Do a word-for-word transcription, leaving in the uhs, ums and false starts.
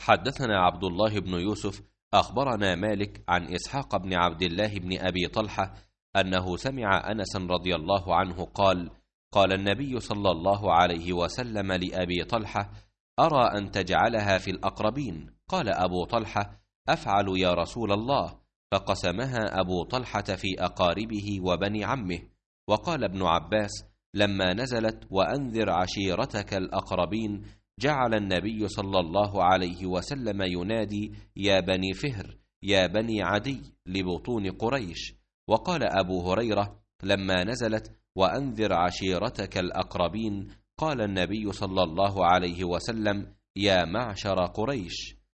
حدثنا عبد الله بن يوسف أخبرنا مالك عن إسحاق بن عبد الله بن أبي طلحة أنه سمع أنسا رضي الله عنه قال: قال النبي صلى الله عليه وسلم لأبي طلحة: أرى أن تجعلها في الأقربين. قال أبو طلحة: أفعل يا رسول الله. فقسمها أبو طلحة في أقاربه وبني عمه. وقال ابن عباس: لما نزلت وأنذر عشيرتك الأقربين جعل النبي صلى الله عليه وسلم ينادي: يا بني فهر، يا بني عدي، لبطون قريش. وقال أبو هريرة: لما نزلت وأنذر عشيرتك الأقربين قال النبي صلى الله عليه وسلم: يا معشر قريش.